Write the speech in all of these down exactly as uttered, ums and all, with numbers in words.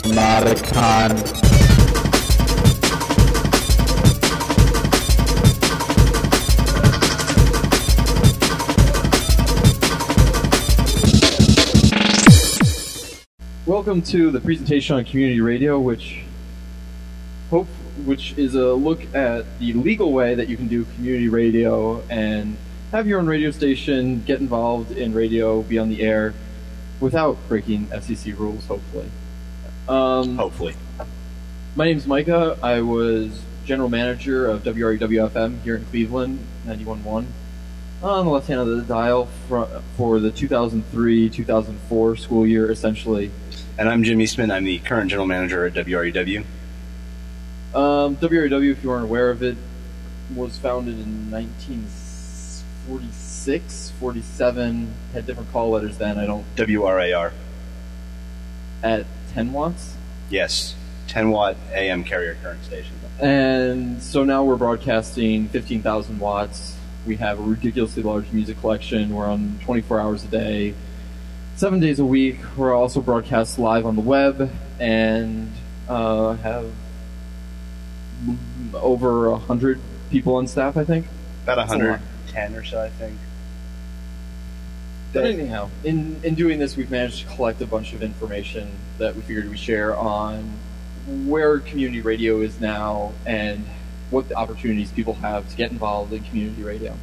Maricon. Welcome to the presentation on community radio, which hope which is a look at the legal way that you can do community radio and have your own radio station, get involved in radio, be on the air without breaking F C C rules, hopefully. Um, hopefully. My name's Micah. I was general manager of W R U W F M here in Cleveland, ninety-one point one. On the left hand of the dial for, for the two thousand three two thousand four school year, essentially. And I'm Jim Eastman. I'm the current general manager at W R U W. Um, W R U W, if you aren't aware of it, was founded in nineteen forty-six, forty-seven, had different call letters then. I don't... W R A R. At ten watts? Yes, ten watt A M carrier current station. And so now we're broadcasting fifteen thousand watts. We have a ridiculously large music collection. We're on twenty-four hours a day, seven days a week. We're also broadcast live on the web and uh, have over one hundred people on staff, I think. About one hundred ten or so, I think. But anyhow, in, in doing this, we've managed to collect a bunch of information that we figured we'd share on where community radio is now and what the opportunities people have to get involved in community radio.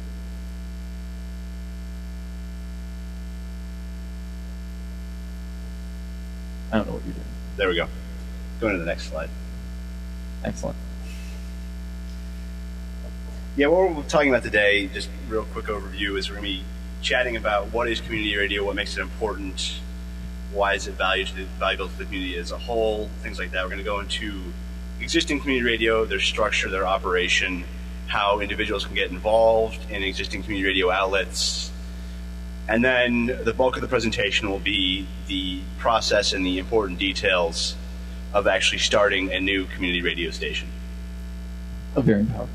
I don't know what you're doing. There we go. Going to the next slide. Excellent. Yeah, what we're talking about today, just real quick overview, is we're going to be chatting about what is community radio, what makes it important, why is it valuable to the, valuable to the community as a whole, things like that. We're going to go into existing community radio, their structure, their operation, how individuals can get involved in existing community radio outlets, and then the bulk of the presentation will be the process and the important details of actually starting a new community radio station. Oh, very empowering.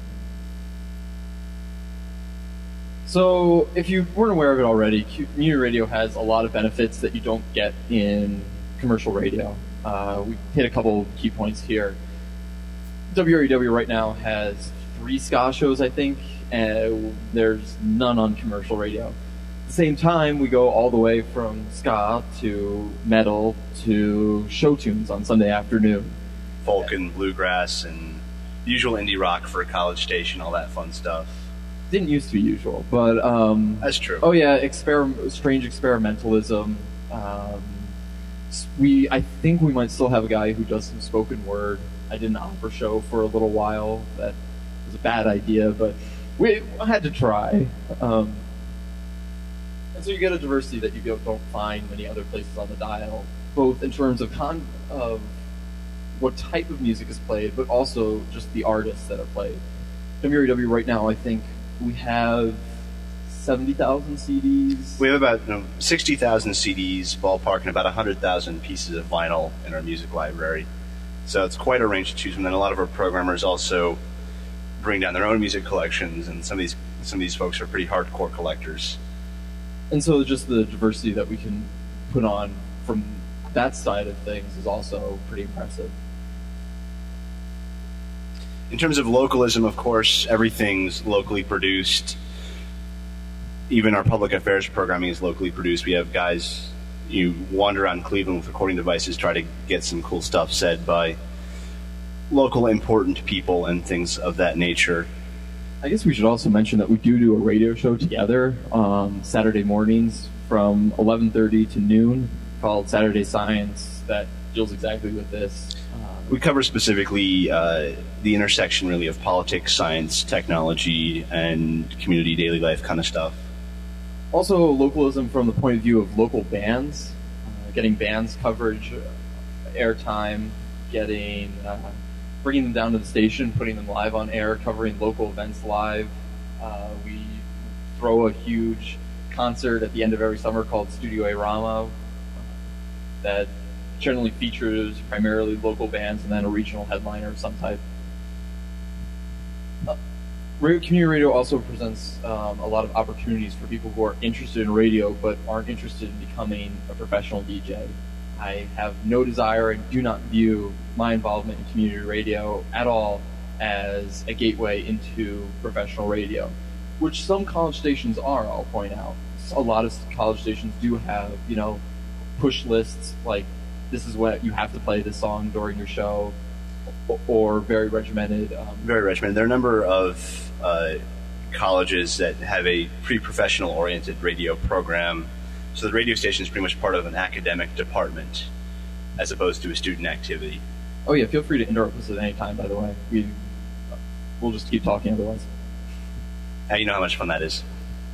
So, if you weren't aware of it already, community radio has a lot of benefits that you don't get in commercial radio. Uh, we hit a couple key points here. W R U W right now has three ska shows, I think, and there's none on commercial radio. At the same time, we go all the way from ska to metal to show tunes on Sunday afternoon. Folk and bluegrass and usual indie rock for a college station, all that fun stuff. Didn't used to be usual, but um, that's true. Oh yeah, exper- strange experimentalism. Um, we, I think we might still have a guy who does some spoken word. I did an opera show for a little while. That was a bad idea, but we had to try. Um, and so you get a diversity that you don't find many other places on the dial, both in terms of con- of what type of music is played, but also just the artists that are played. W R U W right now, I think. We have seventy thousand C Ds. We have about you know, sixty thousand C Ds, ballpark, and about one hundred thousand pieces of vinyl in our music library. So it's quite a range to choose from. And a lot of our programmers also bring down their own music collections, and some of these some of these folks are pretty hardcore collectors. And so just the diversity that we can put on from that side of things is also pretty impressive. In terms of localism, of course, everything's locally produced. Even our public affairs programming is locally produced. We have guys, you wander around Cleveland with recording devices, try to get some cool stuff said by local important people and things of that nature. I guess we should also mention that we do do a radio show together on Saturday mornings from eleven thirty to noon called Saturday Science that deals exactly with this. We cover specifically uh, the intersection, really, of politics, science, technology, and community daily life kind of stuff. Also, localism from the point of view of local bands, uh, getting bands coverage, uh, airtime, getting, uh, bringing them down to the station, putting them live on air, covering local events live. Uh, we throw a huge concert at the end of every summer called Studio A-Rama uh, that generally features primarily local bands and then a regional headliner of some type. Uh, radio, community radio also presents um, a lot of opportunities for people who are interested in radio but aren't interested in becoming a professional D J. I have no desire and do not view my involvement in community radio at all as a gateway into professional radio, which some college stations are, I'll point out. A lot of college stations do have, you know, push lists like, this is what you have to play this song during your show, or very regimented. Um, very regimented. There are a number of uh, colleges that have a pre-professional oriented radio program. So the radio station is pretty much part of an academic department as opposed to a student activity. Oh yeah, feel free to interrupt us at any time, by the way. We, we'll just keep talking otherwise. Now you know how much fun that is.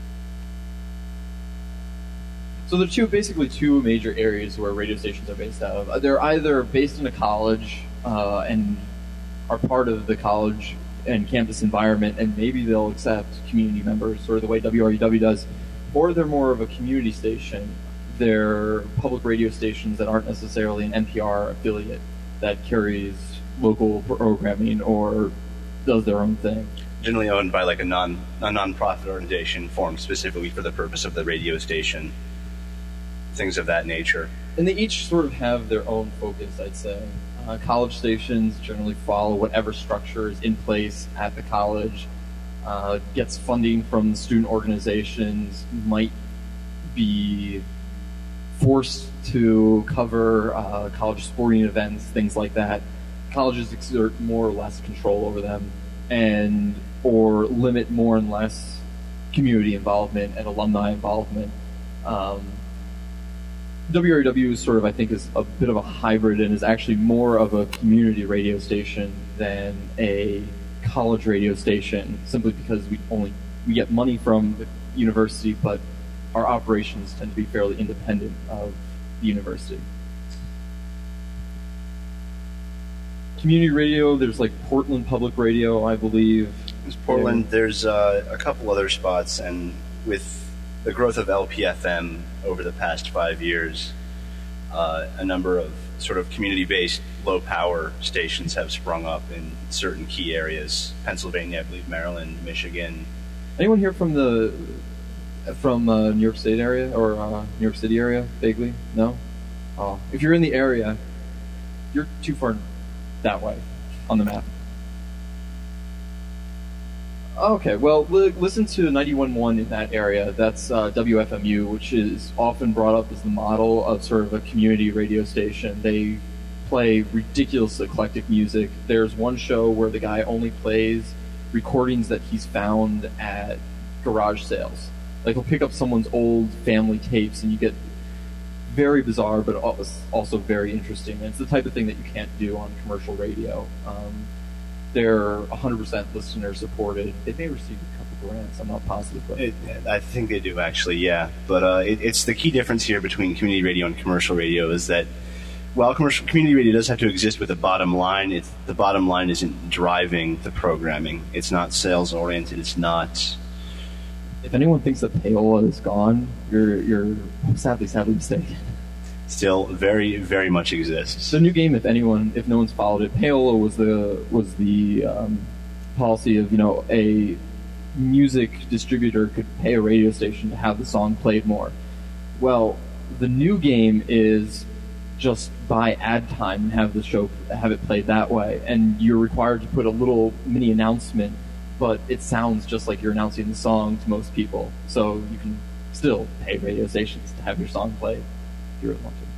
So there are two, basically two major areas where radio stations are based out of. They're either based in a college uh, and are part of the college and campus environment, and maybe they'll accept community members, sort of the way W R U W does, or they're more of a community station. They're public radio stations that aren't necessarily an N P R affiliate that carries local programming or does their own thing. Generally owned by like a non a non-profit organization formed specifically for the purpose of the radio station. Things of that nature. And they each sort of have their own focus, I'd say. Uh, college stations generally follow whatever structure is in place at the college, uh, gets funding from student organizations, might be forced to cover uh, college sporting events, things like that. Colleges exert more or less control over them, and or limit more and less community involvement and alumni involvement. Um, W R U W is sort of, I think, is a bit of a hybrid and is actually more of a community radio station than a college radio station, simply because we only we get money from the university, but our operations tend to be fairly independent of the university. Community radio, there's like Portland Public Radio, I believe. There's Portland, there's uh, a couple other spots, and with the growth of L P F M over the past five years, uh, a number of sort of community-based low-power stations have sprung up in certain key areas. Pennsylvania, I believe, Maryland, Michigan. Anyone here from the from uh, New York State area or uh, New York City area, vaguely? No? Oh, if you're in the area, you're too far that way on the map. Okay, well, li- listen to ninety-one point one in that area. That's uh, W F M U, which is often brought up as the model of sort of a community radio station. They play ridiculous eclectic music. There's one show where the guy only plays recordings that he's found at garage sales. Like, he'll pick up someone's old family tapes, and you get very bizarre, but also very interesting. And it's the type of thing that you can't do on commercial radio. Um, They're one hundred percent listener supported. They may receive a couple grants, I'm not positive. But it, I think they do, actually, yeah. But uh, it, it's the key difference here between community radio and commercial radio is that while commercial community radio does have to exist with a bottom line, it's, the bottom line isn't driving the programming. It's not sales-oriented. It's not... If anyone thinks that Payola is gone, you're, you're sadly, sadly mistaken. Still very, very much exists. It's a new game. If anyone, if no one's followed it, Payola was the was the um, policy of, you know, a music distributor could pay a radio station to have the song played more. Well, the new game is just buy ad time and have the show have it played that way, and you're required to put a little mini announcement, but it sounds just like you're announcing the song to most people. So you can still pay radio stations to have your song played. Really want to.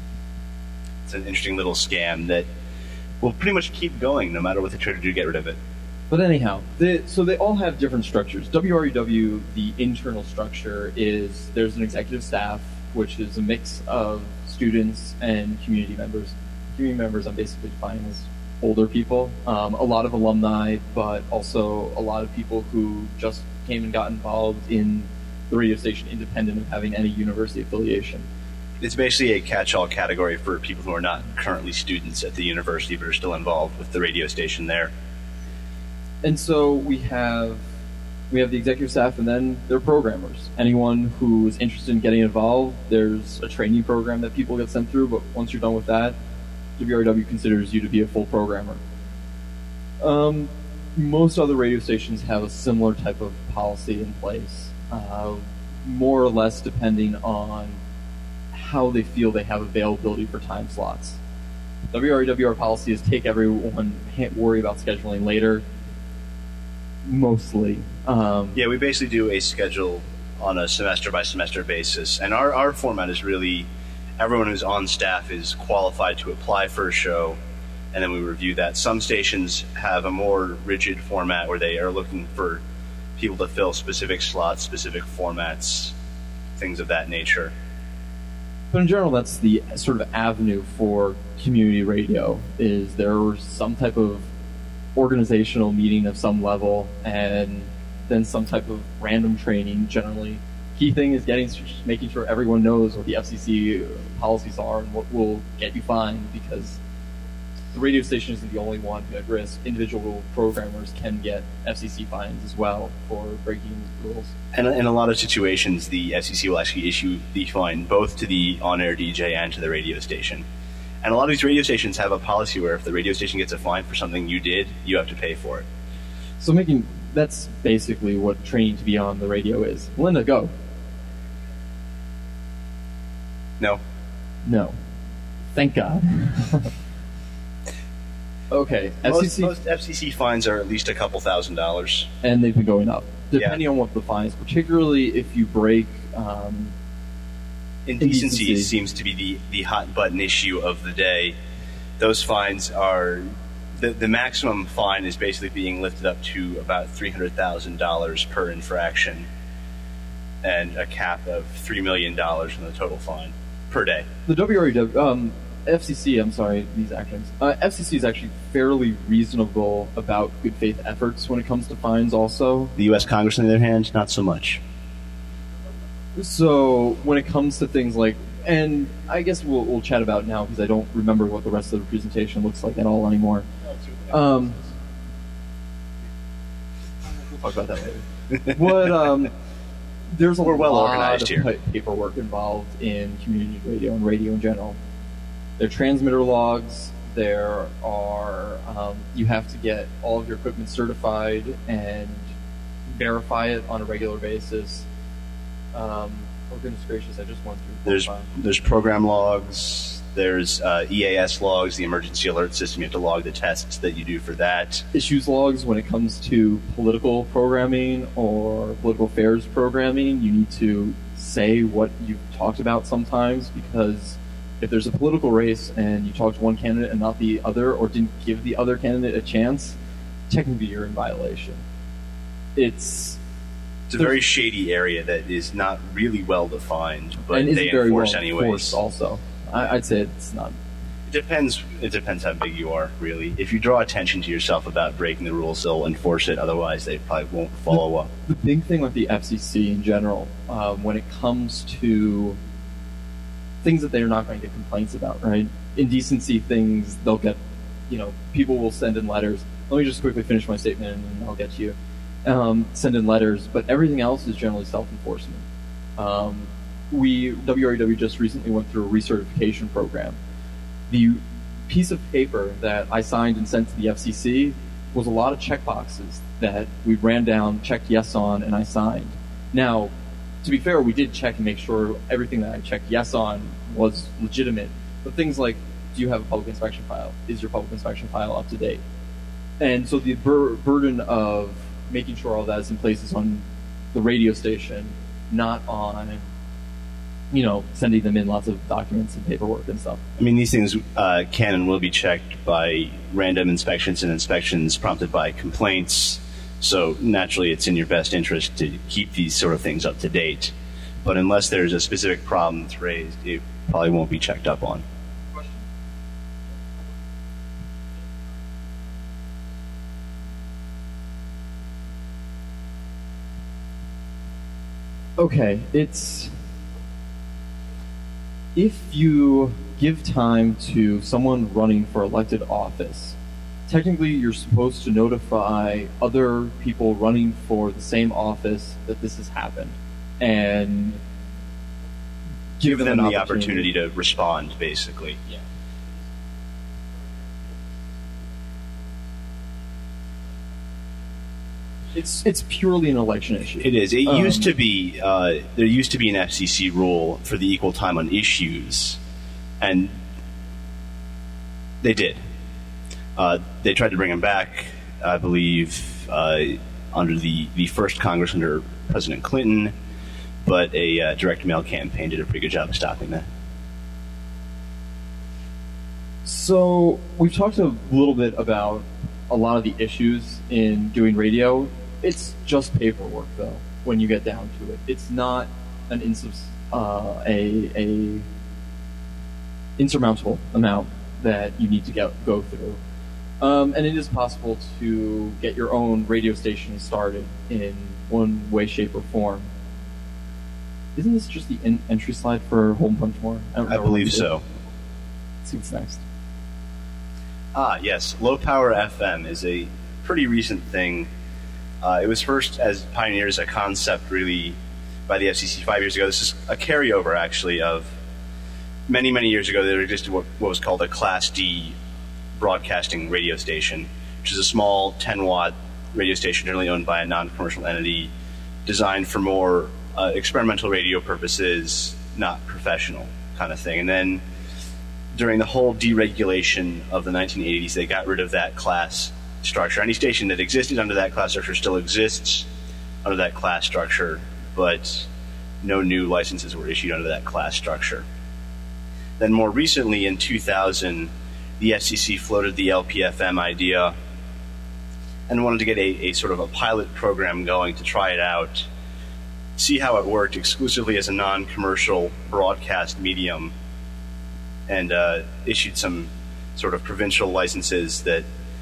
It's an interesting little scam that will pretty much keep going no matter what they try to do to get rid of it. But anyhow, they, so they all have different structures. W R U W, the internal structure is there's an executive staff, which is a mix of students and community members. Community members I'm basically defining as older people. Um, a lot of alumni, but also a lot of people who just came and got involved in the radio station independent of having any university affiliation. It's basically a catch-all category for people who are not currently students at the university but are still involved with the radio station there. And so we have we have the executive staff, and then there are programmers. Anyone who is interested in getting involved, there's a training program that people get sent through, but once you're done with that, W R W considers you to be a full programmer. Um, most other radio stations have a similar type of policy in place, uh, more or less depending on how they feel they have availability for time slots. W R A W R policy is take everyone, worry about scheduling later, mostly. Um, yeah, we basically do a schedule on a semester-by-semester basis, and our, our format is really everyone who's on staff is qualified to apply for a show, and then we review that. Some stations have a more rigid format where they are looking for people to fill specific slots, specific formats, things of that nature. But in general, that's the sort of avenue for community radio, is there some type of organizational meeting of some level, and then some type of random training generally. Key thing is getting, making sure everyone knows what the F C C policies are and what will get you fined, because the radio station isn't the only one at risk. Individual programmers can get F C C fines as well for breaking rules. And in a lot of situations, the F C C will actually issue the fine both to the on-air D J and to the radio station. And a lot of these radio stations have a policy where if the radio station gets a fine for something you did, you have to pay for it. So making that's basically what training to be on the radio is. Linda, go. No. No. Thank God. Okay, most, F C C most F C C fines are at least a couple thousand dollars, and they've been going up depending yeah. on what the fines. Particularly if you break um, indecency, indecency seems to be the, the hot button issue of the day. Those fines are the the maximum fine is basically being lifted up to about three hundred thousand dollars per infraction, and a cap of three million dollars in the total fine per day. The W R A W. Um, F C C, I'm sorry, these acronyms. Uh, F C C is actually fairly reasonable about good faith efforts when it comes to fines also. The U S Congress, on the other hand, not so much. So when it comes to things like, and I guess we'll, we'll chat about now because I don't remember what the rest of the presentation looks like at all anymore. Um, we'll talk about that later. What, um, there's a We're well lot organized of here. paperwork involved in community radio and radio in general. There are transmitter logs. There are, um, you have to get all of your equipment certified and verify it on a regular basis. Um, oh goodness gracious, I just went through. There's there's program logs. There's uh, E A S logs, the emergency alert system. You have to log the tests that you do for that. Issues logs when it comes to political programming or political affairs programming. You need to say what you've talked about sometimes, because if there's a political race and you talk to one candidate and not the other, or didn't give the other candidate a chance, technically you're in violation. It's It's a very shady area that is not really well defined, but and they isn't very enforce well anyways. enforced also. I, I'd say it's not. It depends. It depends how big you are, really. If you draw attention to yourself about breaking the rules, they'll enforce it. Otherwise, they probably won't follow up. The big thing with the F C C in general, um, when it comes to things that they're not going to get complaints about, right? Indecency things, they'll get, you know, people will send in letters. Let me just quickly finish my statement and then I'll get to you. Um, send in letters, but everything else is generally self-enforcement. Um, we, W R A W just recently went through a recertification program. The piece of paper that I signed and sent to the F C C was a lot of checkboxes that we ran down, checked yes on, and I signed. Now, to be fair, we did check and make sure everything that I checked yes on was legitimate. But things like, do you have a public inspection file? Is your public inspection file up to date? And so the bur- burden of making sure all that is in place is on the radio station, not on, you know, sending them in lots of documents and paperwork and stuff. I mean, these things uh, can and will be checked by random inspections and inspections prompted by complaints. So naturally, it's in your best interest to keep these sort of things up to date. But unless there's a specific problem that's raised, it probably won't be checked up on. Okay, it's if you give time to someone running for elected office, technically you're supposed to notify other people running for the same office that this has happened and Give them, them the opportunity. opportunity to respond, basically. Yeah. It's it's purely an election issue. It is. It um, used to be, uh, there used to be an F C C rule for the equal time on issues, and they did. Uh, they tried to bring them back, I believe, uh, under the, the first Congress under President Clinton, but a uh, direct mail campaign did a pretty good job of stopping that. So we've talked a little bit about a lot of the issues in doing radio. It's just paperwork, though, when you get down to it. It's not an insubs- uh, a, a insurmountable amount that you need to get, go through. Um, and it is possible to get your own radio station started in one way, shape, or form. Isn't this just the en- entry slide for Home Punch More? I, I believe so. Let's see what's next. Ah, yes. Low Power F M is a pretty recent thing. Uh, it was first as pioneered as a concept, really, by the F C C five years ago. This is a carryover, actually, of many, many years ago. There existed what, what was called a Class D broadcasting radio station, which is a small ten watt radio station generally owned by a non-commercial entity, designed for more uh, experimental radio purposes, not professional kind of thing. And then during the whole deregulation of the nineteen eighties, they got rid of that class structure. Any station that existed under that class structure still exists under that class structure, but no new licenses were issued under that class structure. Then more recently, in two thousand, the F C C floated the L P F M idea and wanted to get a, a sort of a pilot program going to try it out, see how it worked exclusively as a non-commercial broadcast medium, and uh, issued some sort of provincial licenses that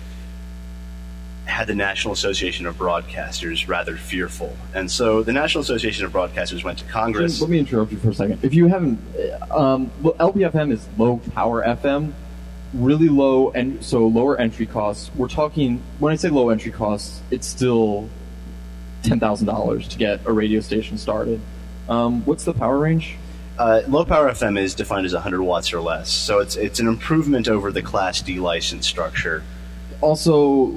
had the National Association of Broadcasters rather fearful. And so the National Association of Broadcasters went to Congress. Let me interrupt you for a second. If you haven't, um, well, L P F M is low power F M, really low, and so lower entry costs. We're talking, when I say low entry costs, it's still ten thousand dollars to get a radio station started. Um, what's the power range? Uh, low power F M is defined as one hundred watts or less, so it's it's an improvement over the Class D license structure. Also,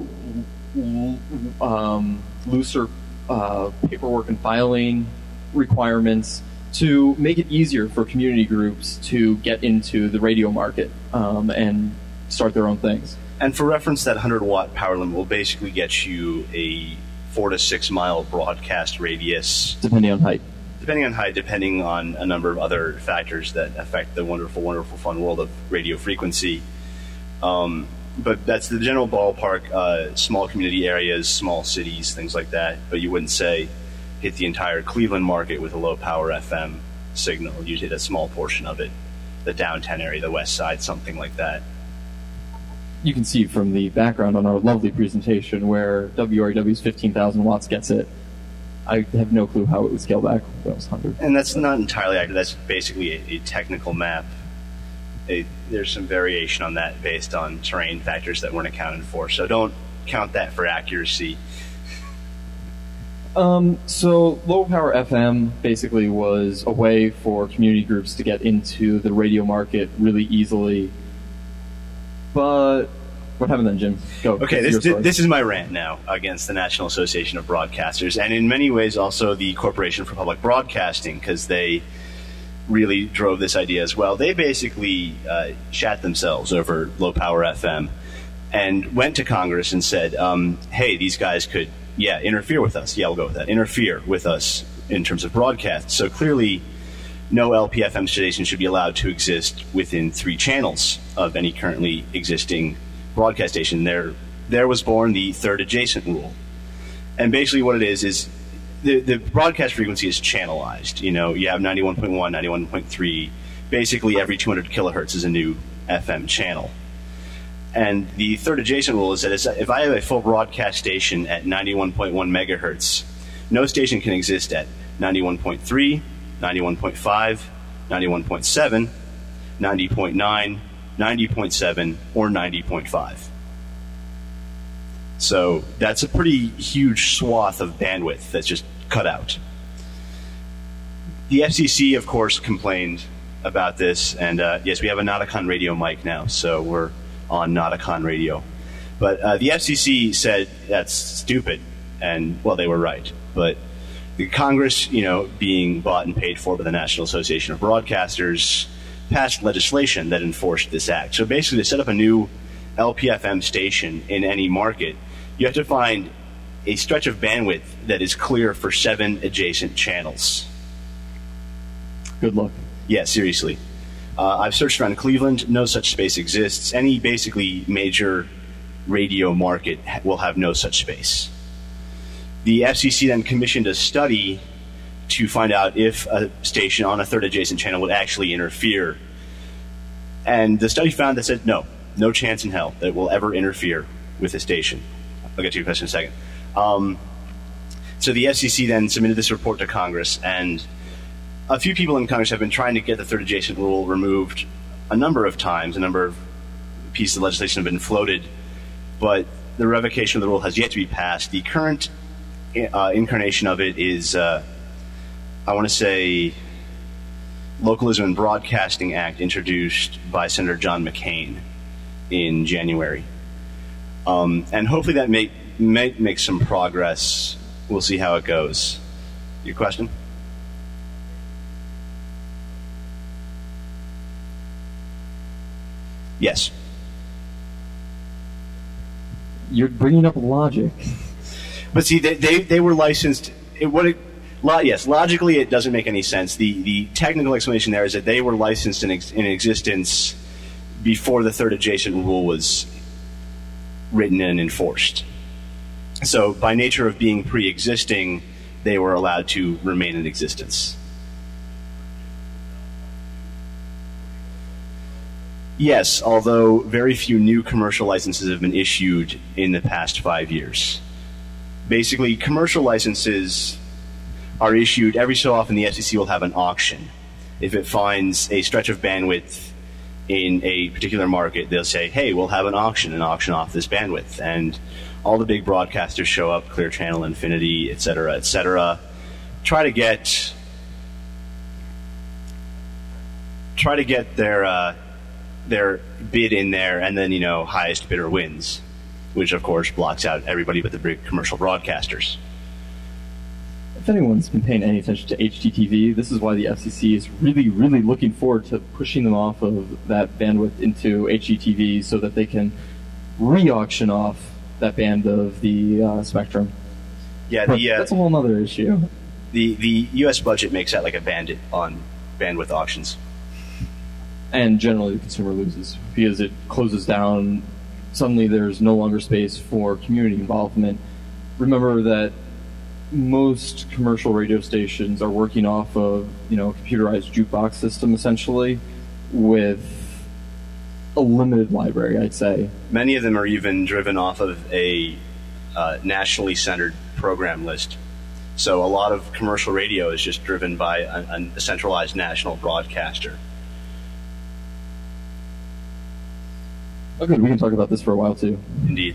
um, looser uh, paperwork and filing requirements to make it easier for community groups to get into the radio market um, and start their own things. And for reference, that one hundred watt power limit will basically get you a four to six mile broadcast radius. Depending on height. Depending on height, depending on a number of other factors that affect the wonderful, wonderful, fun world of radio frequency. Um, but that's the general ballpark, uh, small community areas, small cities, things like that. But you wouldn't say hit the entire Cleveland market with a low power F M signal. You'd hit a small portion of it, the downtown area, the west side, something like that. You can see from the background on our lovely presentation where W R W's fifteen thousand watts gets it. I have no clue how it would scale back when it was one hundred. And that's not entirely accurate. That's basically a, a technical map. A, there's some variation on that based on terrain factors that weren't accounted for. So don't count that for accuracy. Um, so low power F M basically was a way for community groups to get into the radio market really easily. But what happened then, Jim? Go. Okay, this, this is my rant now against the National Association of Broadcasters, and in many ways also the Corporation for Public Broadcasting, because they really drove this idea as well. They basically uh, shat themselves over low power F M and went to Congress and said, um, hey, these guys could, yeah, interfere with us. Yeah, we'll go with that. Interfere with us in terms of broadcast. So clearly no L P F M station should be allowed to exist within three channels of any currently existing broadcast station. There, there was born the third adjacent rule. And basically what it is is the, the broadcast frequency is channelized. You know, you have ninety-one point one, ninety-one point three. Basically every two hundred kilohertz is a new F M channel. And the third adjacent rule is that if I have a full broadcast station at ninety-one point one megahertz, no station can exist at ninety-one point three, ninety-one point five, ninety-one point seven, ninety point nine, ninety point seven, or ninety point five. So that's a pretty huge swath of bandwidth that's just cut out. The F C C, of course, complained about this, and uh, yes, we have a Nauticon radio mic now, so we're on Nauticon radio. But uh, the F C C said that's stupid. and well, they were right. But the Congress, you know, being bought and paid for by the National Association of Broadcasters, passed legislation that enforced this act. So basically, to set up a new L P F M station in any market, you have to find a stretch of bandwidth that is clear for seven adjacent channels. Good luck. Yeah, seriously. Uh, I've searched around Cleveland. No such space exists. Any basically major radio market will have no such space. The F C C then commissioned a study to find out if a station on a third adjacent channel would actually interfere. And the study found that said, no, no chance in hell that it will ever interfere with a station. I'll get to your question in a second. Um, so the F C C then submitted this report to Congress, and a few people in Congress have been trying to get the third adjacent rule removed a number of times. A number of pieces of legislation have been floated, but the revocation of the rule has yet to be passed. The current uh, incarnation of it is, uh, I want to say, Localism and Broadcasting Act, introduced by Senator John McCain in January. Um, and hopefully that may, may make some progress. We'll see how it goes. Your question? Yes. You're bringing up logic. But see, they, they, they were licensed. It, what it, lo, yes, logically it doesn't make any sense. The the technical explanation there is that they were licensed in, ex, in existence before the third adjacent rule was written and enforced. So by nature of being pre-existing, they were allowed to remain in existence. Yes, although very few new commercial licenses have been issued in the past five years. Basically, commercial licenses are issued every so often. The F C C will have an auction. If it finds a stretch of bandwidth in a particular market, they'll say, hey, we'll have an auction and auction off this bandwidth. And all the big broadcasters show up, Clear Channel, Infinity, et cetera, et cetera. Try to get, try to get their... Uh, their bid in there, and then, you know, highest bidder wins, which of course blocks out everybody but the big commercial broadcasters. If anyone's been paying any attention to H T T V, this is why the F C C is really, really looking forward to pushing them off of that bandwidth into H T T V so that they can re-auction off that band of the uh, spectrum. Yeah, the, uh, that's a whole other issue. The, the U S budget makes out like a bandit on bandwidth auctions. And generally the consumer loses because it closes down. Suddenly there's no longer space for community involvement. Remember that most commercial radio stations are working off of, you know, a computerized jukebox system essentially with a limited library, I'd say. Many of them are even driven off of a uh, nationally centered program list. So a lot of commercial radio is just driven by a, a centralized national broadcaster. Okay, we can talk about this for a while too. Indeed.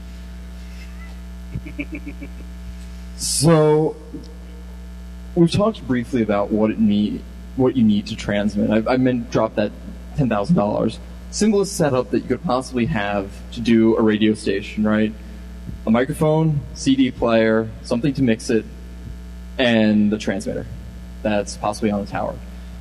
So, we've talked briefly about what it need, what you need to transmit. I, I meant drop that ten thousand dollars. Simplest setup that you could possibly have to do a radio station, right? A microphone, C D player, something to mix it, and the transmitter that's possibly on a tower.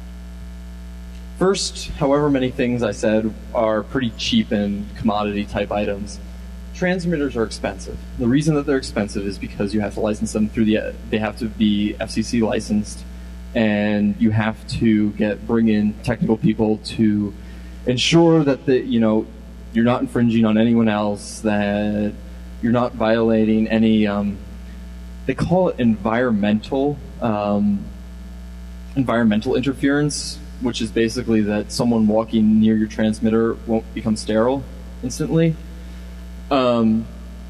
First, however many things I said are pretty cheap and commodity type items, transmitters are expensive. The reason that they're expensive is because you have to license them through the, they have to be F C C licensed, and you have to get, bring in technical people to ensure that the, you know, you're not infringing on anyone else, that you're not violating any, um, they call it environmental, um, environmental interference, which is basically that someone walking near your transmitter won't become sterile instantly. Um,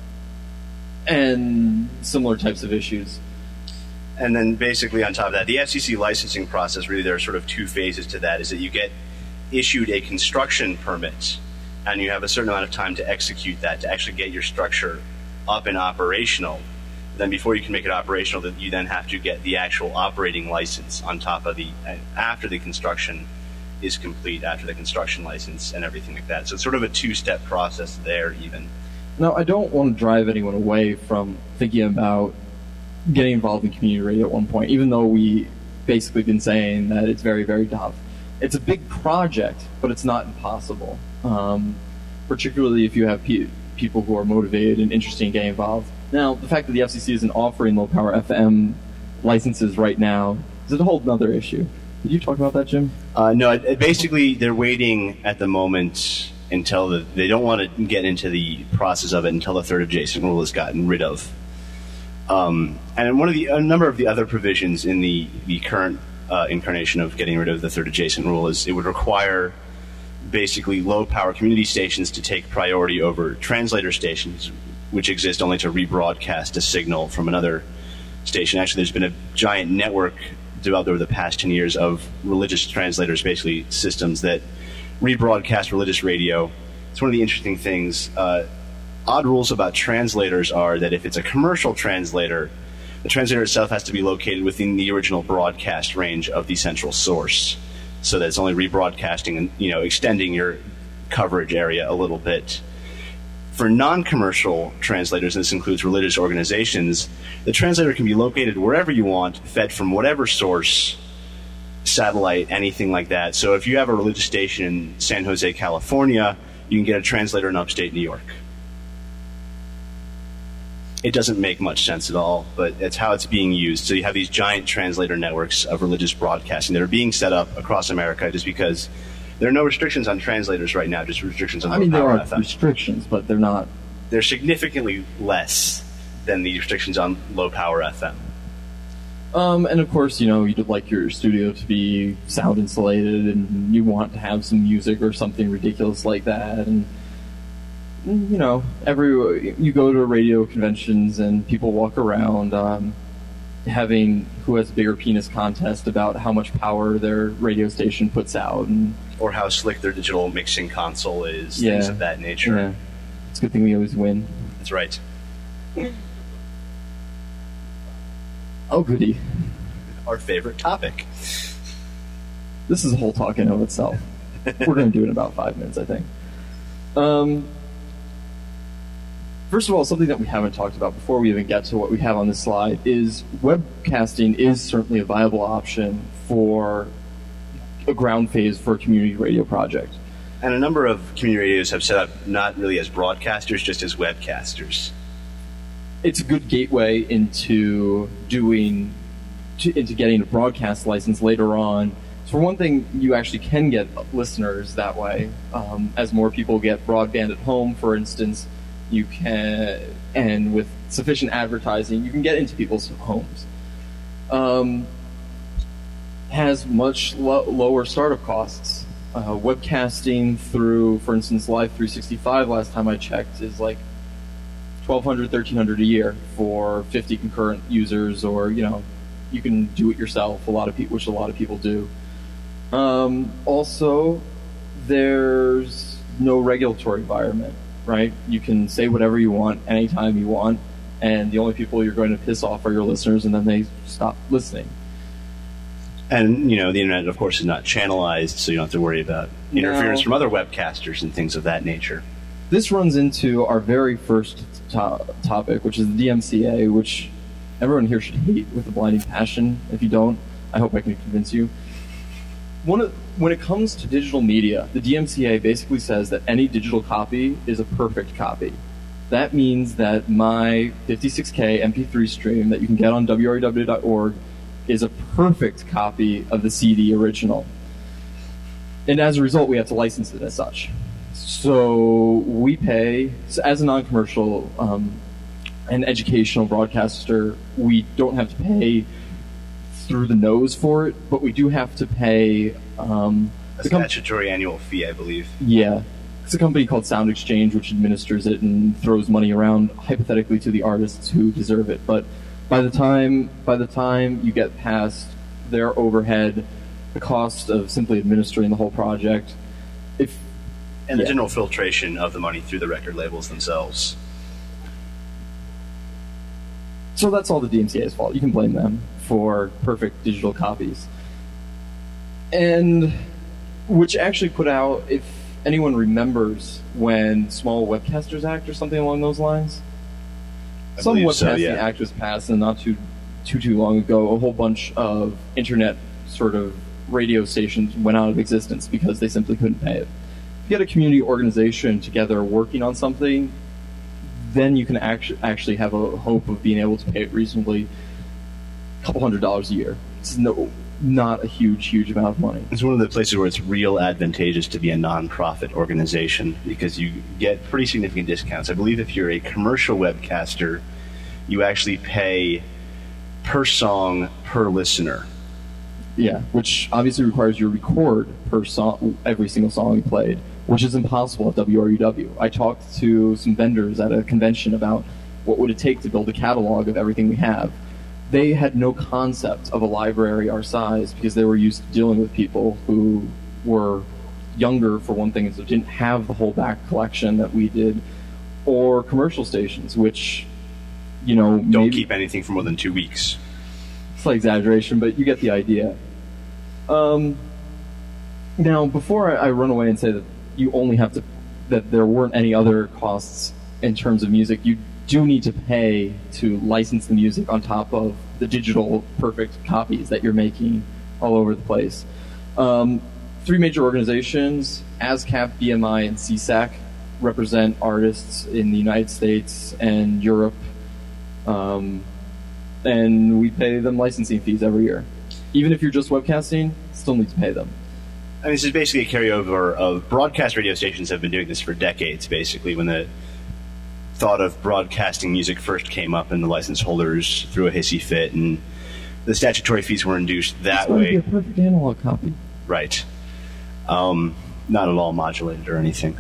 and similar types of issues. And then basically on top of that, the F C C licensing process, really there are sort of two phases to that, is that you get issued a construction permit, and you have a certain amount of time to execute that, to actually get your structure up and operational. Then before you can make it operational, that you then have to get the actual operating license on top of the, after the construction is complete, after the construction license and everything like that. So it's sort of a two-step process there even. Now, I don't want to drive anyone away from thinking about getting involved in community radio at one point, even though we basically been saying that it's very, very tough. It's a big project, but it's not impossible, um, particularly if you have pe- people who are motivated and interested in getting involved. Now, the fact that the F C C isn't offering low-power F M licenses right now is a whole other issue. Did you talk about that, Jim? Uh, no, it, it basically, they're waiting at the moment until the, they don't want to get into the process of it until the third adjacent rule is gotten rid of. Um, and one of the, a number of the other provisions in the, the current uh, incarnation of getting rid of the third adjacent rule is it would require basically low-power community stations to take priority over translator stations, which exist only to rebroadcast a signal from another station. Actually, there's been a giant network developed over the past ten years of religious translators, basically systems that rebroadcast religious radio. It's one of the interesting things. Uh, odd rules about translators are that if it's a commercial translator, the translator itself has to be located within the original broadcast range of the central source, so that it's only rebroadcasting and, you know, extending your coverage area a little bit. For non-commercial translators, and this includes religious organizations, the translator can be located wherever you want, fed from whatever source, satellite, anything like that. So if you have a religious station in San Jose, California, you can get a translator in upstate New York. It doesn't make much sense at all, but it's how it's being used. So you have these giant translator networks of religious broadcasting that are being set up across America just because there are no restrictions on translators right now, just restrictions on I mean, there low-power are F M. restrictions, but they're not. They're significantly less than the restrictions on low-power F M. Um, and of course, you know, you'd like your studio to be sound insulated, and you want to have some music or something ridiculous like that. And you know, every you go to radio conventions and people walk around um, having who has a bigger penis contest about how much power their radio station puts out, and or how slick their digital mixing console is, yeah, things of that nature. Yeah. It's a good thing we always win. That's right. Oh, goody. Our favorite topic. This is a whole talk in and of itself. We're going to do it in about five minutes, I think. Um, first of all, something that we haven't talked about before we even get to what we have on this slide is webcasting is certainly a viable option for a ground phase for a community radio project. And a number of community radios have set up not really as broadcasters, just as webcasters. It's a good gateway into doing, to, into getting a broadcast license later on. So for one thing, you actually can get listeners that way. Um, as more people get broadband at home, for instance, you can, and with sufficient advertising, you can get into people's homes. Um, has much lo- lower startup costs. Uh, webcasting through, for instance, Live three sixty-five, last time I checked, is like twelve hundred, thirteen hundred a year for fifty concurrent users, or, you know, you can do it yourself, a lot of people, which a lot of people do. Um, also, there's no regulatory environment, right? You can say whatever you want, anytime you want, and the only people you're going to piss off are your listeners, and then they stop listening. And, you know, the internet, of course, is not channelized, so you don't have to worry about interference No. from other webcasters and things of that nature. This runs into our very first to- topic, which is the D M C A, which everyone here should hate with a blinding passion. If you don't, I hope I can convince you. One of, when it comes to digital media, the D M C A basically says that any digital copy is a perfect copy. That means that my fifty-six K M P three stream that you can get on W R W dot org is a perfect copy of the C D original. And as a result, we have to license it as such. So we pay, so as a non-commercial um, and educational broadcaster, we don't have to pay through the nose for it, but we do have to pay... Um, A the com- statutory annual fee, I believe. Yeah. It's a company called Sound Exchange, which administers it and throws money around, hypothetically, to the artists who deserve it. But by the time by the time you get past their overhead, the cost of simply administering the whole project, if And the yeah. general filtration of the money through the record labels themselves. So that's all the D M C A's fault. You can blame them for perfect digital copies. And which actually put out, if anyone remembers when Small Webcasters Act or something along those lines. I Some believe Webcasting so, yeah. Act was passed, and not too too too long ago, a whole bunch of internet sort of radio stations went out of existence because they simply couldn't pay it. If you get a community organization together working on something, then you can actu- actually have a hope of being able to pay it reasonably, a couple hundred dollars a year. It's no, not a huge, huge amount of money. It's one of the places where it's real advantageous to be a non-profit organization because you get pretty significant discounts. I believe if you're a commercial webcaster, you actually pay per song per listener. Yeah, which obviously requires you to record per song, every single song you played, which is impossible at W R U W. I talked to some vendors at a convention about what would it take to build a catalog of everything we have. They had no concept of a library our size because they were used to dealing with people who were younger, for one thing, and so didn't have the whole back collection that we did, or commercial stations, which, you know, Don't maybe, keep anything for more than two weeks. slight exaggeration, but you get the idea. Um, now, before I, I run away and say that you only have to, that there weren't any other costs in terms of music, you do need to pay to license the music on top of the digital perfect copies that you're making all over the place. Um, three major organizations, ASCAP, B M I, and C S A C, represent artists in the United States and Europe. Um, and we pay them licensing fees every year. Even if you're just webcasting, still need to pay them. I mean, this is basically a carryover of broadcast radio stations have been doing this for decades, basically. When the thought of broadcasting music first came up and the license holders threw a hissy fit and the statutory fees were induced that It's going to be way. a perfect analog copy. Right. Um, not at all modulated or anything.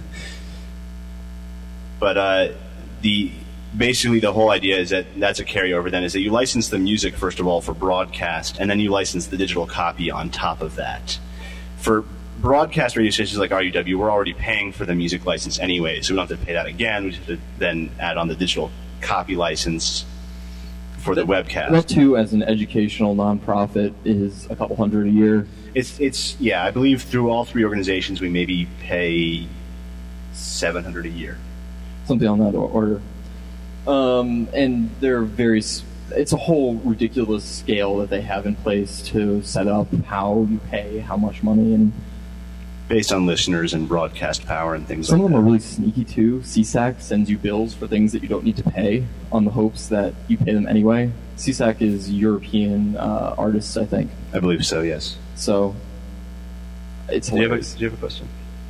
But uh, the basically the whole idea is that that's a carryover then, is that you license the music, first of all, for broadcast, and then you license the digital copy on top of that. For broadcast radio stations like R U W, we're already paying for the music license anyway, so we don't have to pay that again. We just have to then add on the digital copy license for the webcast. That, too, as an educational nonprofit, is a couple hundred a year. It's, it's yeah, I believe through all three organizations we maybe pay seven hundred dollars a year. Something on that order. Um, and they're very, s- it's a whole ridiculous scale that they have in place to set up how you pay, how much money, and Based on listeners and broadcast power and things some like of them that. are really sneaky too. C S A C sends you bills for things that you don't need to pay on the hopes that you pay them anyway. C S A C is European uh, artists, I think. I believe so, yes. So it's Do you, have a, hilarious. do you have a question?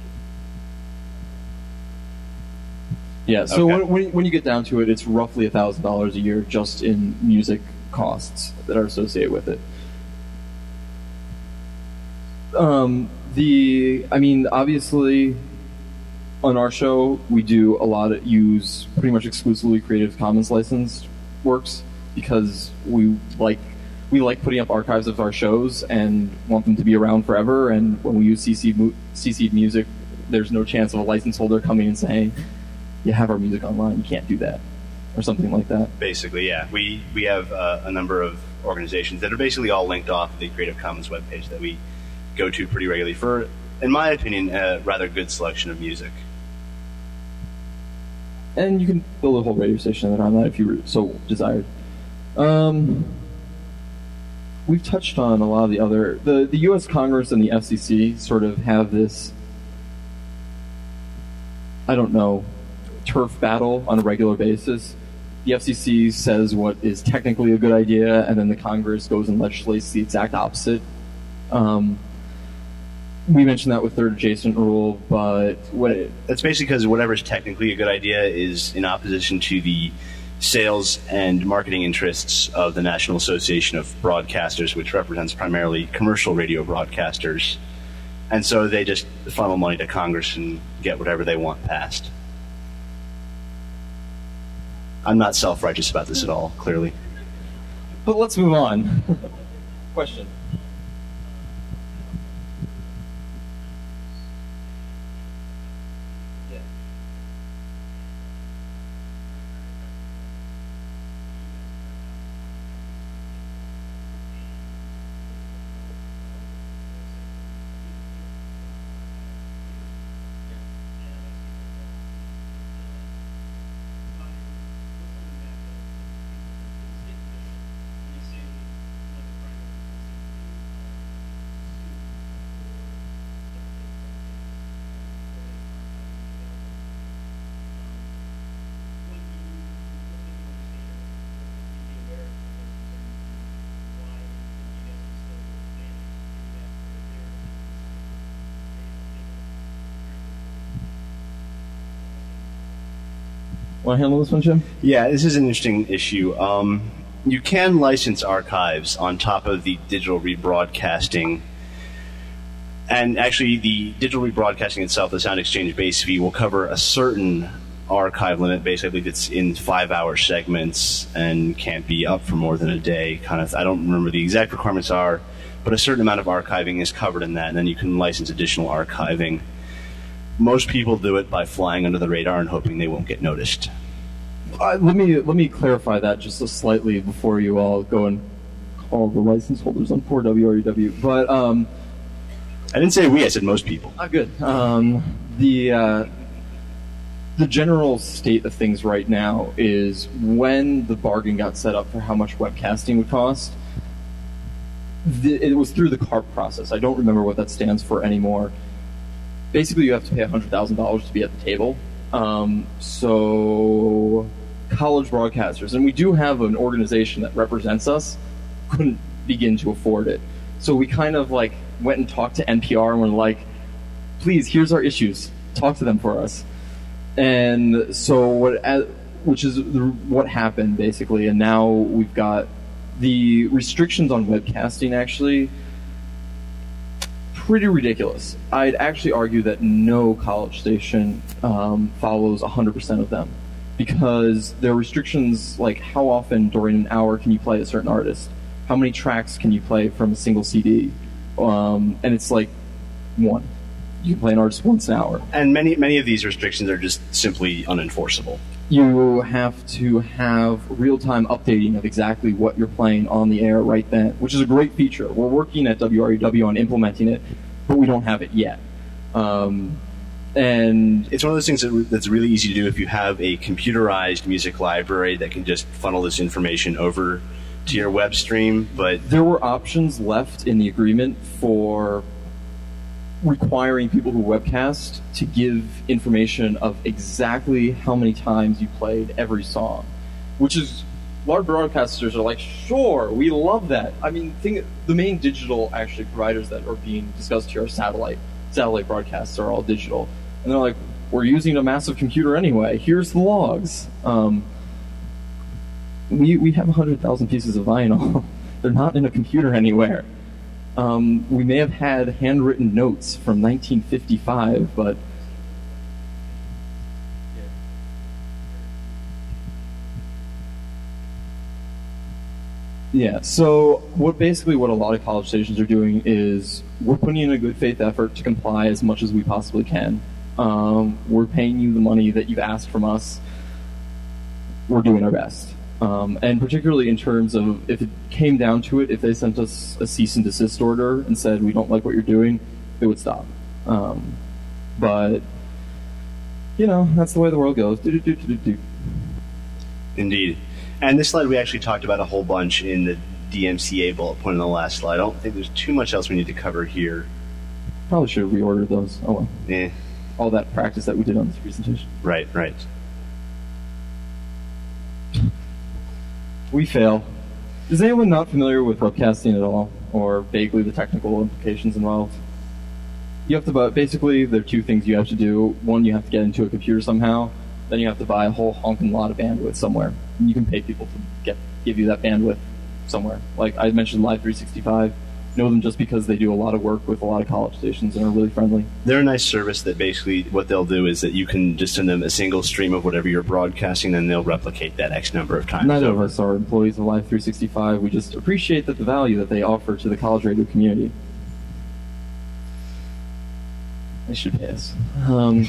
Yeah, so Okay. when, when, when you get down to it, it's roughly one thousand dollars a year just in music costs that are associated with it. Um, the, I mean, obviously, on our show, we do a lot of use pretty much exclusively Creative Commons licensed works because we like we like putting up archives of our shows and want them to be around forever. And when we use C C'd, mu- C C'd music, there's no chance of a license holder coming and saying, "You have our music online, you can't do that," or something like that. Basically, yeah. We we have uh, a number of organizations that are basically all linked off the Creative Commons webpage that we go to pretty regularly for, in my opinion, a rather good selection of music. And you can build a whole radio station around that if you were so desired. Um, we've touched on a lot of the other... The, the U S Congress and the F C C sort of have this, I don't know, turf battle on a regular basis. The F C C says what is technically a good idea, and then the Congress goes and legislates the exact opposite. Um, we mentioned that with third adjacent rule, but what it, That's basically because whatever is technically a good idea is in opposition to the sales and marketing interests of the National Association of Broadcasters, which represents primarily commercial radio broadcasters. And so they just funnel money to Congress and get whatever they want passed. I'm not self-righteous about this at all, clearly. But let's move on. Question. Want to handle this one, Jim? Yeah, this is an interesting issue. Um, you can license archives on top of the digital rebroadcasting. And actually, the digital rebroadcasting itself, the Sound Exchange base fee, will cover a certain archive limit. Basically, it's in five-hour segments and can't be up for more than a day. Kind of, I don't remember the exact requirements are, but a certain amount of archiving is covered in that, and then you can license additional archiving. Most people do it by flying under the radar and hoping they won't get noticed. Uh, let me let me clarify that just a slightly before you all go and call the license holders on poor W R U W. But um, I didn't say we. I said most people. Ah, good. Um, the uh, the general state of things right now is when the bargain got set up for how much webcasting would cost, the, it was through the C A R P process. I don't remember what that stands for anymore. Basically, you have to pay one hundred thousand dollars to be at the table. Um, so college broadcasters, and we do have an organization that represents us, couldn't begin to afford it. So we kind of like went and talked to N P R and were like, please, here's our issues. Talk to them for us. And so what, which is what happened basically. And now we've got the restrictions on webcasting actually pretty ridiculous. I'd actually argue that no college station um, follows one hundred percent of them, because there are restrictions like how often during an hour can you play a certain artist, how many tracks can you play from a single C D, um, and it's like one. You can play an artist once an hour. And many many of these restrictions are just simply unenforceable. You have to have real-time updating of exactly what you're playing on the air right then, which is a great feature. We're working at W R U W on implementing it, but we don't have it yet. Um, and it's one of those things that, that's really easy to do if you have a computerized music library that can just funnel this information over to your web stream. But there were options left in the agreement for requiring people who webcast to give information of exactly how many times you played every song, which is, large broadcasters are like, sure, we love that. I mean, think, the main digital actually providers that are being discussed here are satellite. Satellite broadcasts are all digital. And they're like, we're using a massive computer anyway. Here's the logs. Um, we, we have one hundred thousand pieces of vinyl. They're not in a computer anywhere. Um, we may have had handwritten notes from nineteen fifty-five, but yeah. So what basically what a lot of college stations are doing is we're putting in a good faith effort to comply as much as we possibly can. Um, we're paying you the money that you've asked from us. We're doing our best. Um, and particularly in terms of if it came down to it, if they sent us a cease and desist order and said, we don't like what you're doing, it would stop. Um, but, you know, that's the way the world goes. Do-do-do-do-do-do. Indeed. And this slide we actually talked about a whole bunch in the D M C A bullet point in the last slide. I don't think there's too much else we need to cover here. Probably should have reordered those. Oh well. Yeah. All that practice that we did on this presentation. Right, right. We fail. Is anyone not familiar with webcasting at all, or vaguely the technical implications involved? You have to, basically, there are two things you have to do. One, you have to get into a computer somehow. Then you have to buy a whole honking lot of bandwidth somewhere. And you can pay people to get give you that bandwidth somewhere. Like I mentioned Live three sixty-five. Know them just because they do a lot of work with a lot of college stations and are really friendly. They're a nice service that basically what they'll do is that you can just send them a single stream of whatever you're broadcasting, and they'll replicate that X number of times. Neither of us are employees of Live three sixty-five. We just appreciate that the value that they offer to the college radio community. They should pay us. Um,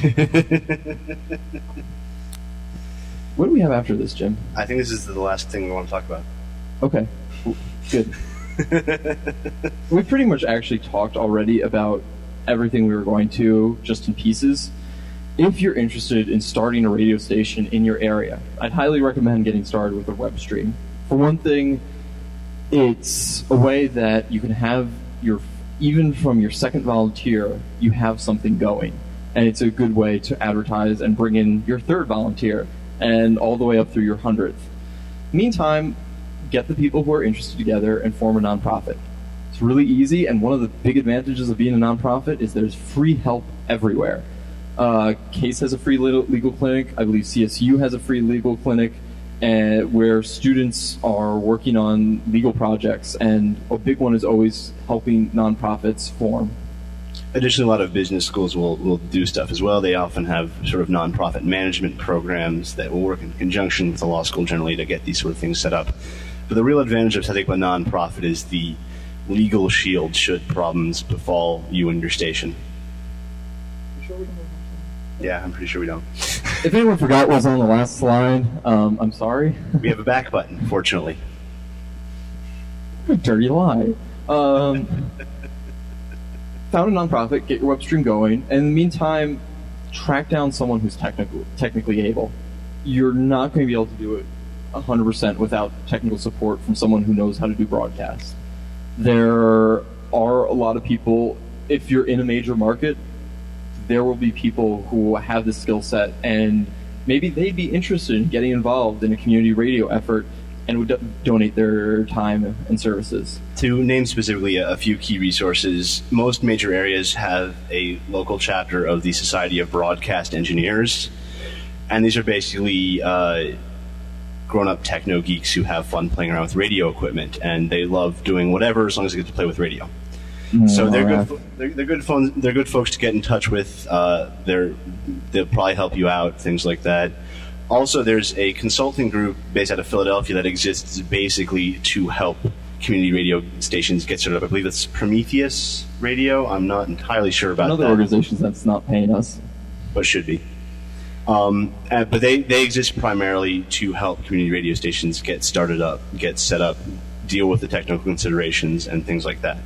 what do we have after this, Jim? I think this is the last thing we want to talk about. Okay, good. We pretty much actually talked already about everything we were going to, just in pieces. If you're interested in starting a radio station in your area, I'd highly recommend getting started with a web stream. For one thing, it's a way that you can have your, even from your second volunteer, you have something going. And it's a good way to advertise and bring in your third volunteer, and all the way up through your hundredth. Meantime, get the people who are interested together and form a nonprofit. It's really easy, and one of the big advantages of being a nonprofit is there's free help everywhere. Uh, Case has a free legal, legal clinic. I believe C S U has a free legal clinic, and where students are working on legal projects. And a big one is always helping nonprofits form. Additionally, a lot of business schools will, will do stuff as well. They often have sort of nonprofit management programs that will work in conjunction with the law school generally to get these sort of things set up. But the real advantage of setting up a nonprofit is the legal shield should problems befall you and your station. You sure we don't have time? Yeah, I'm pretty sure we don't. If anyone forgot what was on the last slide, um, I'm sorry. We have a back button, fortunately. Dirty lie. Um, found a nonprofit, get your web stream going, and in the meantime, track down someone who's technical, technically able. You're not going to be able to do it one hundred percent without technical support from someone who knows how to do broadcast. There are a lot of people, if you're in a major market, there will be people who have the skill set, and maybe they'd be interested in getting involved in a community radio effort and would do- donate their time and services. To name specifically a, a few key resources, most major areas have a local chapter of the Society of Broadcast Engineers, and these are basically uh, grown-up techno geeks who have fun playing around with radio equipment, and they love doing whatever as long as they get to play with radio. Mm, so they're good. Fo- they're, they're good. Fun, they're good folks to get in touch with. Uh, they're they'll probably help you out, things like that. Also, there's a consulting group based out of Philadelphia that exists basically to help community radio stations get started up. I believe it's Prometheus Radio. I'm not entirely sure about Another that. Another organization that's not paying us. But should be. Um, and, but they, they exist primarily to help community radio stations get started up, get set up, deal with the technical considerations and things like that.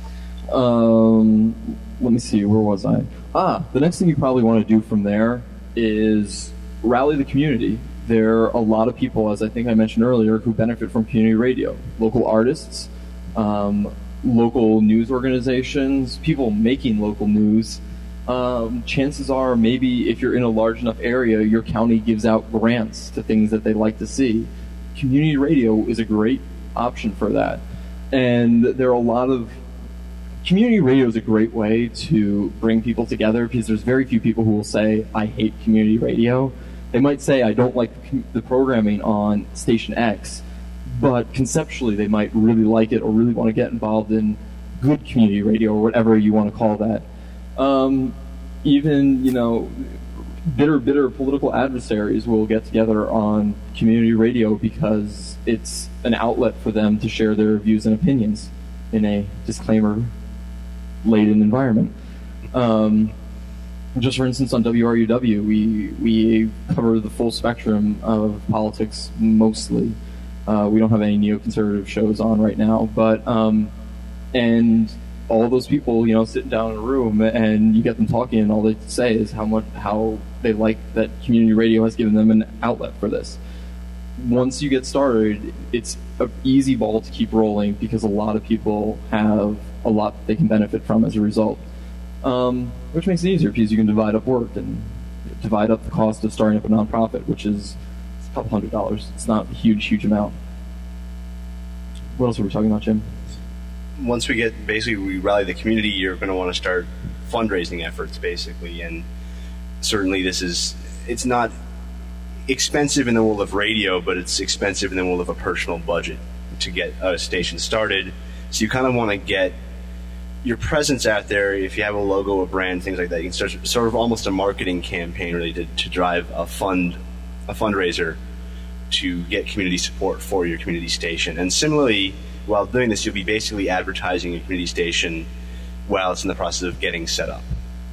Um, let me see, where was I? Ah, the next thing you probably want to do from there is rally the community. There are a lot of people, as I think I mentioned earlier, who benefit from community radio. Local artists, um, local news organizations, people making local news. Um, chances are maybe if you're in a large enough area, your county gives out grants to things that they like to see. Community radio is a great option for that. And there are a lot of... Community radio is a great way to bring people together because there's very few people who will say, I hate community radio. They might say, I don't like the programming on Station X, but conceptually they might really like it or really want to get involved in good community radio or whatever you want to call that. Um, even, you know, bitter, bitter political adversaries will get together on community radio because it's an outlet for them to share their views and opinions in a disclaimer-laden environment. Um, just for instance, on W R U W, we we cover the full spectrum of politics mostly. Uh, we don't have any neoconservative shows on right now, but um, and all those people, you know, sitting down in a room and you get them talking, and all they say is how much how they like that community radio has given them an outlet for this. Once you get started, it's an easy ball to keep rolling because a lot of people have a lot that they can benefit from as a result. Um, which makes it easier because you can divide up work and divide up the cost of starting up a nonprofit, which is a couple hundred dollars. It's not a huge, huge amount. What else were we talking about, Jim? Once we get, basically, we rally the community, you're going to want to start fundraising efforts, basically. And certainly this is, it's not expensive in the world of radio, but it's expensive in the world of a personal budget to get a station started. So you kind of want to get your presence out there. If you have a logo, a brand, things like that, you can start sort of almost a marketing campaign really to, to drive a fund, a fundraiser to get community support for your community station. And similarly, while doing this, you'll be basically advertising your community station while it's in the process of getting set up.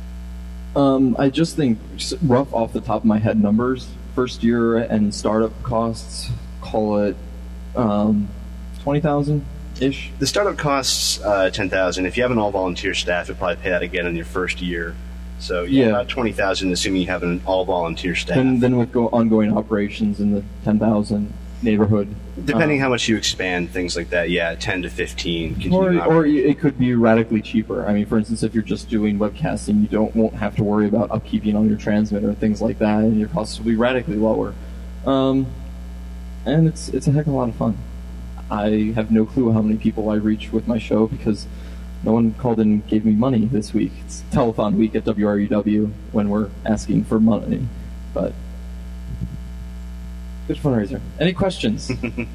Um, I just think, just rough off the top of my head numbers, first year and startup costs, call it um, twenty thousand dollars. Ish. The startup costs uh, ten thousand dollars. If you have an all-volunteer staff, you'll probably pay that again in your first year. So yeah, yeah. About twenty thousand dollars, assuming you have an all-volunteer staff. And then with go- ongoing operations in the ten thousand neighborhood. Depending um, how much you expand, things like that, yeah, ten to fifteen. Or, or it could be radically cheaper. I mean, for instance, if you're just doing webcasting, you don't won't have to worry about upkeeping on your transmitter and things like that, and your costs will be radically lower. Um, and it's it's a heck of a lot of fun. I have no clue how many people I reach with my show because no one called and gave me money this week. It's telethon week at W R U W when we're asking for money, but good fundraiser. Any questions?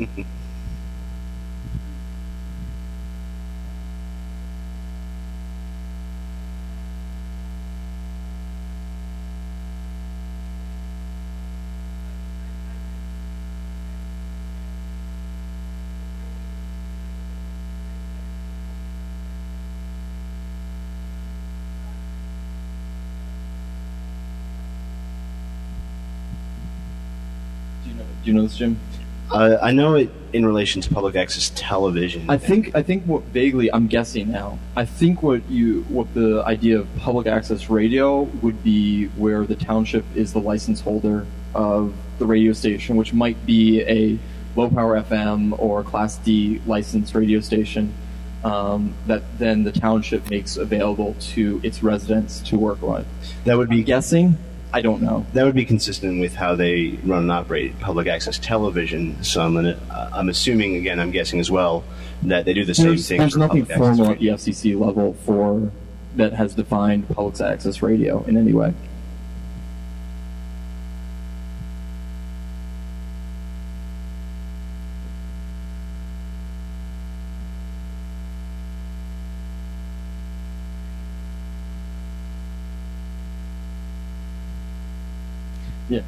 Do you know this, Jim? Uh, I know it in relation to public access television. I think I think what vaguely I'm guessing now. I think what you what the idea of public access radio would be where the township is the license holder of the radio station, which might be a low power F M or Class D licensed radio station um, that then the township makes available to its residents to work on. That would be I'm guessing. I don't know. That would be consistent with how they run and operate public access television. So I'm, gonna, uh, I'm assuming, again, I'm guessing as well, that they do the same There's, thing. there's for nothing public access formal at the radio. F C C level for that has defined public access radio in any way. Yeah.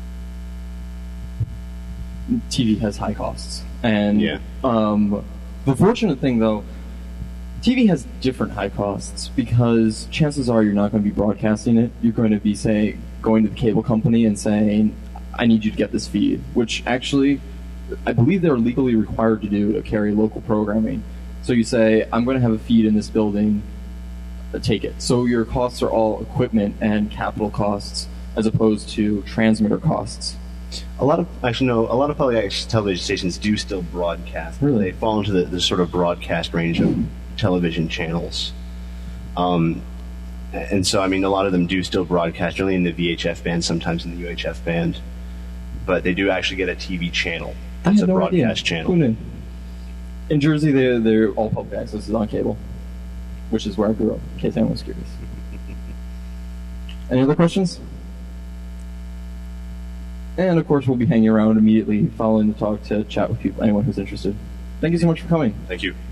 T V has high costs. And Yeah. um, the fortunate thing, though, T V has different high costs because chances are you're not going to be broadcasting it. You're going to be, say, going to the cable company and saying, I need you to get this feed, which actually I believe they're legally required to do to carry local programming. So you say, I'm going to have a feed in this building, uh, take it. So your costs are all equipment and capital costs as opposed to transmitter costs. A lot of actually no, a lot of public access television stations do still broadcast. Really? They fall into the, the sort of broadcast range of television channels. Um, and so I mean, a lot of them do still broadcast, generally in the V H F band, sometimes in the U H F band. But they do actually get a T V channel. I It's had a no broadcast idea. channel. Who knew? In Jersey, they're, they're all public access is on cable, which is where I grew up, in case anyone was curious. Any other questions? And of course, we'll be hanging around immediately following the talk to chat with people, anyone who's interested. Thank you so much for coming. Thank you.